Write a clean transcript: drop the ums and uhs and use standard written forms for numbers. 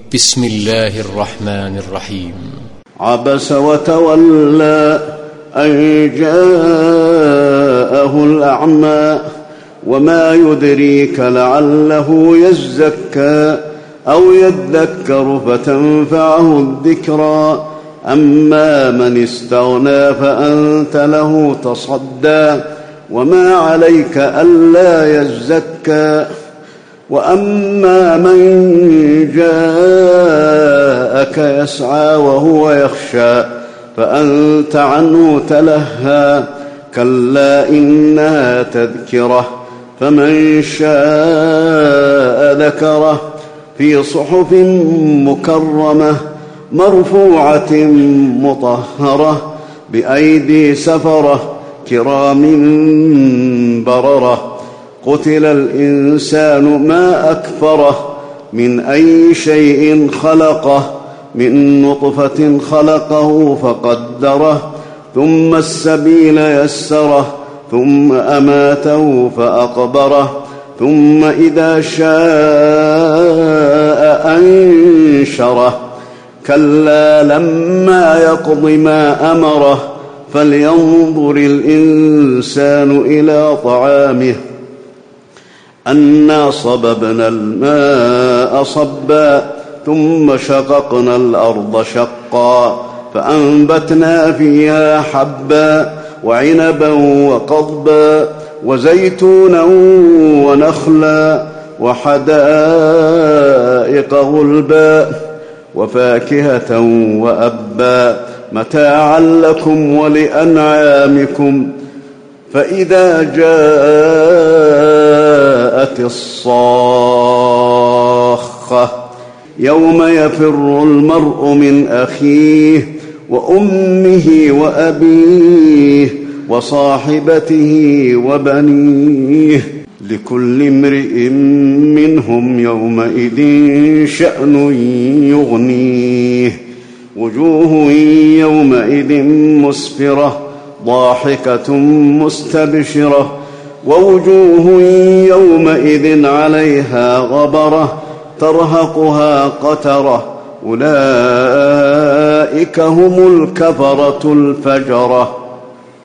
بسم الله الرحمن الرحيم. عبس وتولى أن جاءه الأعمى وما يدريك لعله يزكى أو يذكر فتنفعه الذكرى أما من استغنى فأنت له تصدى وما عليك ألا يزكى وأما من جاءك يسعى وهو يخشى فأنت عنه تلهى كلا إنها تذكرة فمن شاء ذكره في صحف مكرمة مرفوعة مطهرة بأيدي سفرة كرام بررة قتل الإنسان ما أكفره من أي شيء خلقه من نطفة خلقه فقدره ثم السبيل يسره ثم أماته فأقبره ثم إذا شاء أنشره كلا لما يقض ما أمره فلينظر الإنسان إلى طعامه أنا صببنا الماء صبا ثم شققنا الأرض شقا فأنبتنا فيها حبا وعنبا وقضبا وزيتونا ونخلا وحدائق غلبا وفاكهة وأبا متاعا لكم ولأنعامكم فإذا جاءت الصاخة يوم يفر المرء من أخيه وأمه وأبيه وصاحبته وبنيه لكل امرئ منهم يومئذ شأن يغنيه وجوه يومئذ مسفرة ضاحكة مستبشرة ووجوه يومئذ عليها غبرة ترهقها قترة أولئك هم الكفرة الفجرة